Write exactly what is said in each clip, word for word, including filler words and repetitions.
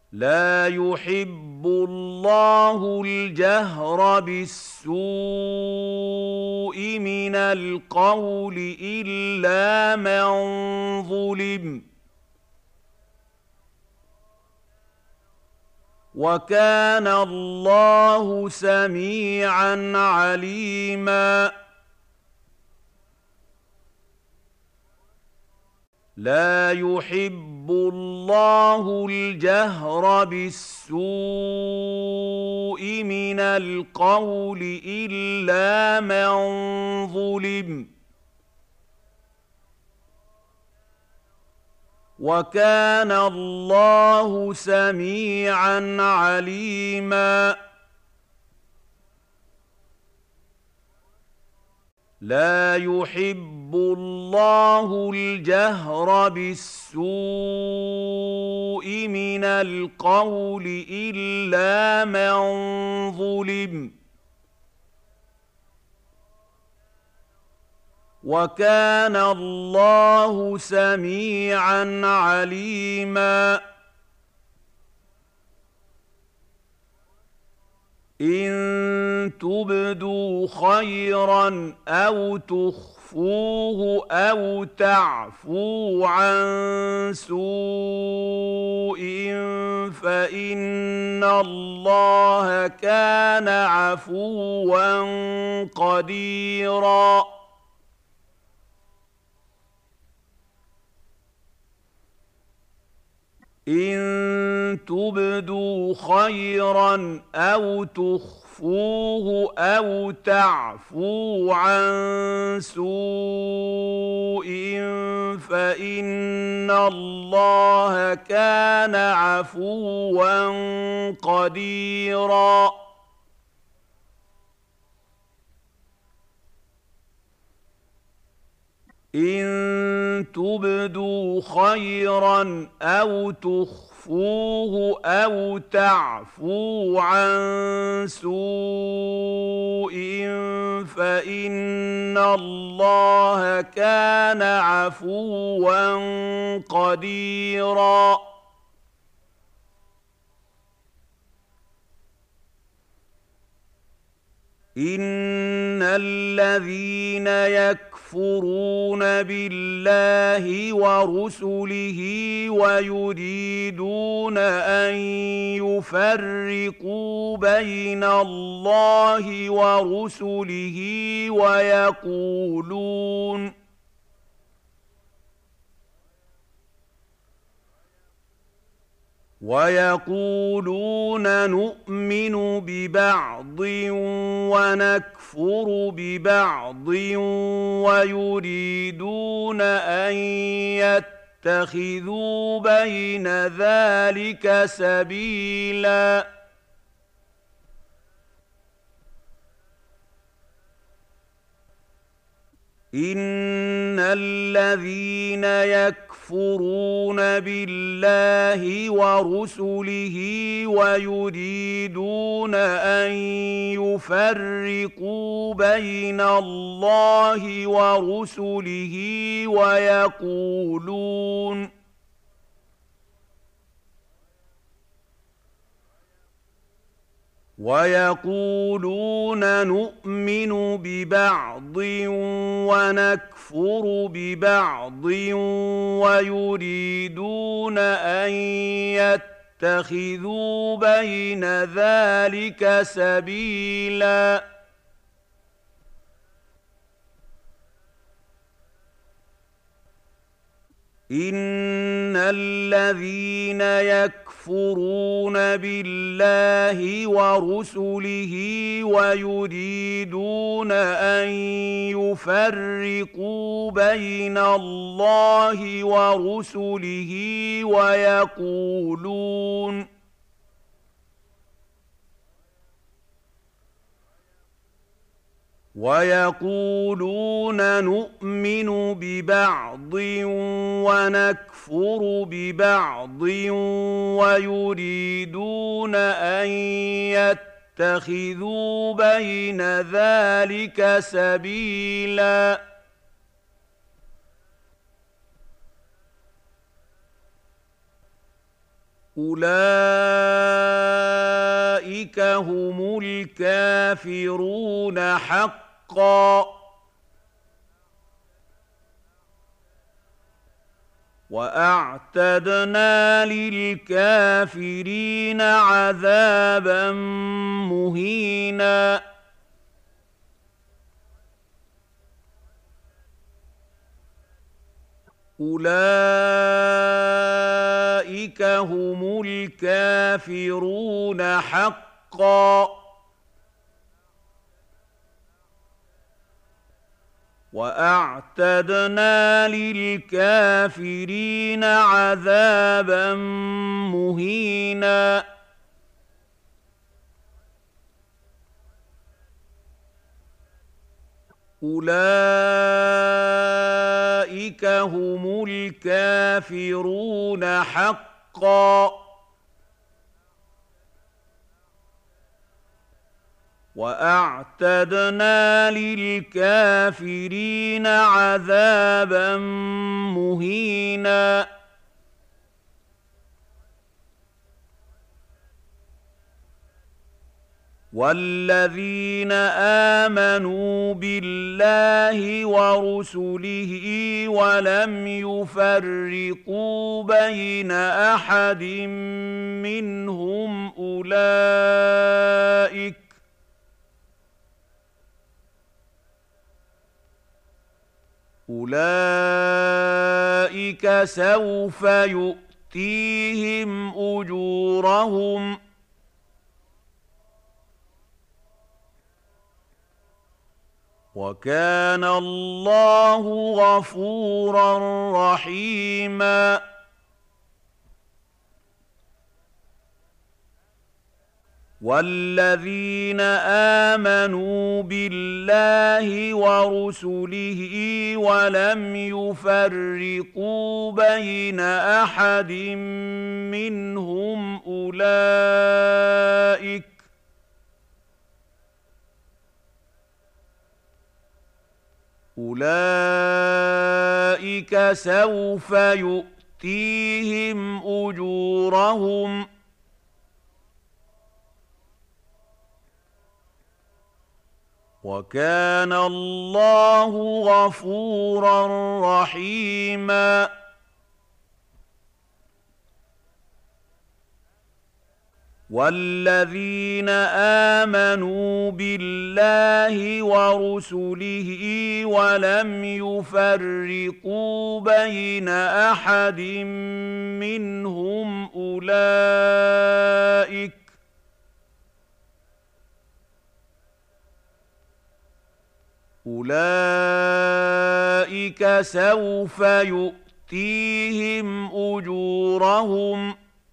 لا يحب الله الجهر بالسوء من القول إلا من ظلم وكان الله سميعا عليما لا يحب الله الجهر بالسوء من القول إلا من ظلم وكان الله سميعا عليما لا يحب الله الجهر بالسوء من القول إلا من ظلم وكان الله سميعا عليما إن تبدوا خيرا أو تخفوه أو تعفوا عن سوء فإن الله كان عفوا قديرا إن تبدوا خيرا أو تخفوه أو تعفوا عن سوء فإن الله كان عفوا قديرا إن تبدوا خيرا أو تخفوه أو تعفوا عن سوء فإن الله كان عفوا قديرا إن الذين يكفرون بالله ورسله ويريدون أن يفرقوا بين الله ورسله ويقولون ويقولون نؤمن ببعض ونكفر ببعض ويريدون أن يتخذوا بين ذلك سبيلا إن الذين يكفرون بالله ورسله ويريدون أن يفرقوا بين الله ورسله ويقولون ويقولون نؤمن ببعض ونكفر ببعض ويريدون أن يتخذوا بين ذلك سبيلا إن الذين يكفرون بالله ورسله ويريدون أن يفرقوا بين الله ورسله ويقولون ويقولون نؤمن ببعض ونكفر ببعض ويريدون أن يتخذوا بين ذلك سبيلا أولئك هم الكافرون حقا وأعتدنا للكافرين عذابا مهينا أولئك هم الكافرون حقا وأعتدنا للكافرين عذابا مهينا أولئك هم الكافرون حقا وأعتدنا للكافرين عذابا مهينا والذين آمنوا بالله ورسله ولم يفرقوا بين أحد منهم أولئك أولئك سوف يؤتيهم أجورهم وكان الله غفورا رحيما والذين آمنوا بالله ورسله ولم يفرقوا بين أحد منهم أولئك أولئك سوف يؤتيهم أجورهم وكان الله غفورا رحيما والذين آمنوا بالله ورسله ولم يفرقوا بين أحد منهم أولئك أولئك سوف يؤتيهم أجورهم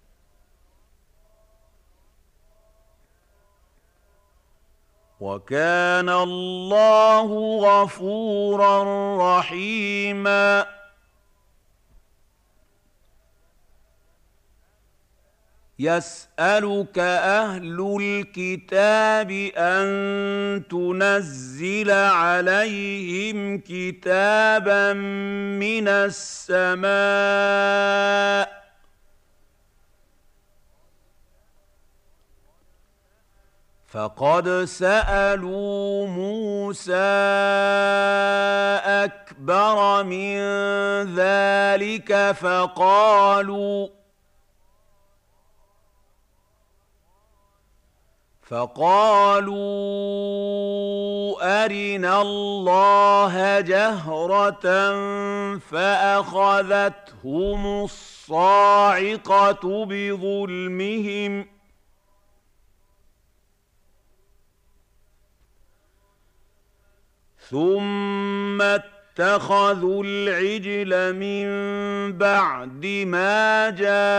وكان الله غفورا رحيما يسألك أهل الكتاب أن تنزل عليهم كتابا من السماء فقد سألوا موسى أكبر من ذلك فقالوا فقالوا أرنا الله جهرة فأخذتهم الصاعقة بظلمهم ثم اتخذوا العجل من بعد ما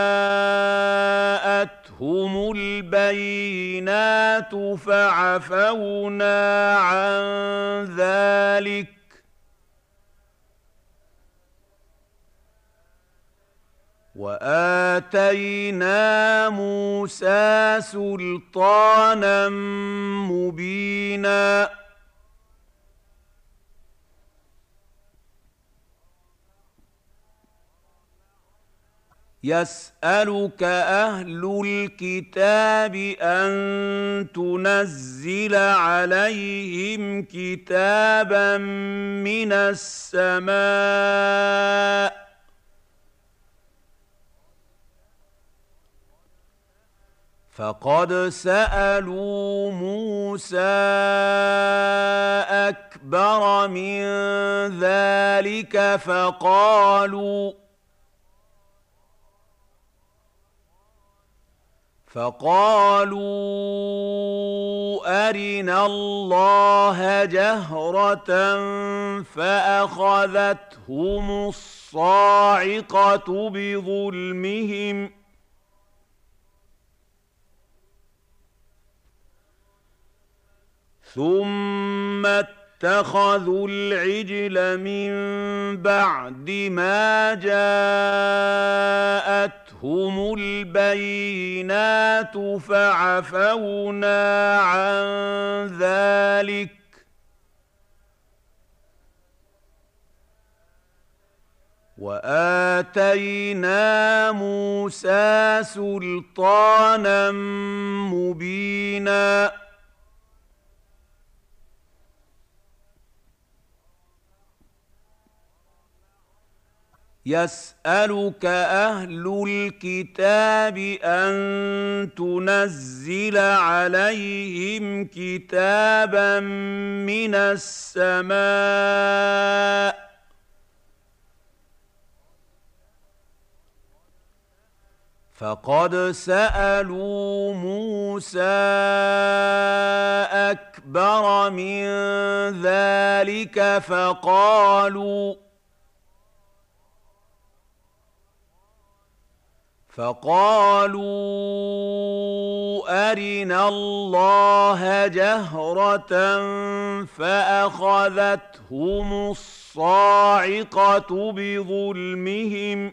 جاءتهم البينات فعفونا عن ذلك وآتينا موسى سلطانا مبينا يسألك أهل الكتاب أن تنزل عليهم كتابا من السماء فقد سألوا موسى أكبر من ذلك فقالوا فقالوا أرنا الله جهرة فأخذتهم الصاعقة بظلمهم ثم اتخذوا العجل من بعد ما جاءتهم البينات فعفونا عن ذلك وآتينا موسى سلطانا مبينا يسألك أهل الكتاب أن تنزل عليهم كتابا من السماء فقد سألوا موسى أكبر من ذلك فقالوا فقالوا أرنا الله جهرة فأخذتهم الصاعقة بظلمهم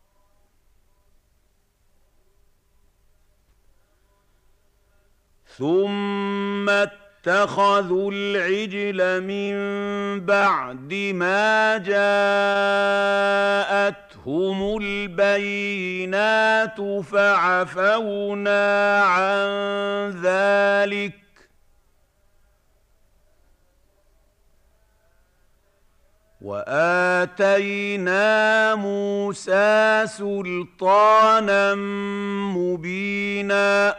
ثم اتخذوا العجل من بعد ما جاءتهم البينات فعفونا عن ذلك وآتينا موسى سلطانا مبينا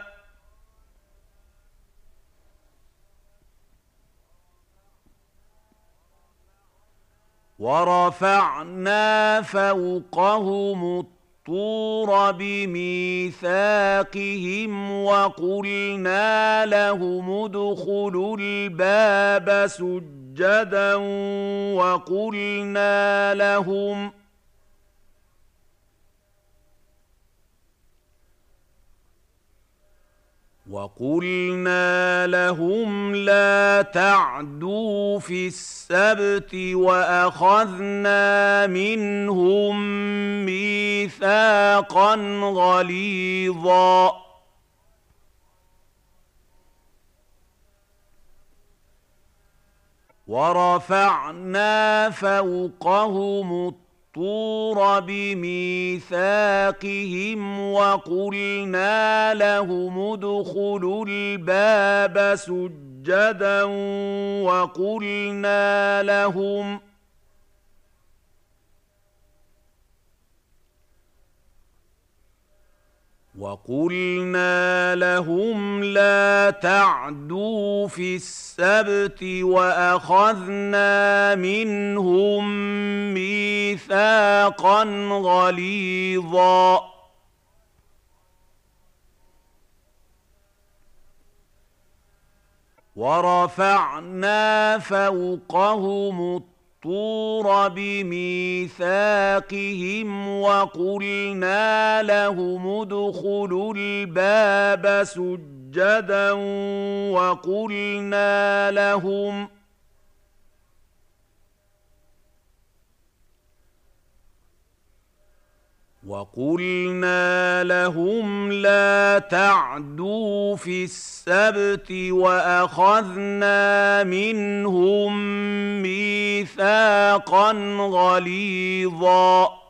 ورفعنا فوقهم الطور بميثاقهم وقلنا لهم ادخلوا الباب سجدا وقلنا لهم وقلنا لهم لا تعدوا في السبت وأخذنا منهم ميثاقا غليظا ورفعنا فوقهم الطور الطور بميثاقهم وقلنا لهم ادخلوا الباب سجدا وقلنا لهم وقلنا لهم لا تعدوا في السبت وأخذنا منهم ميثاقا غليظا ورفعنا فوقهم الطور بميثاقهم وقلنا لهم ادخلوا الباب سجدا وقلنا لهم وقلنا لهم لا تعدوا في السبت وأخذنا منهم ميثاقا غليظا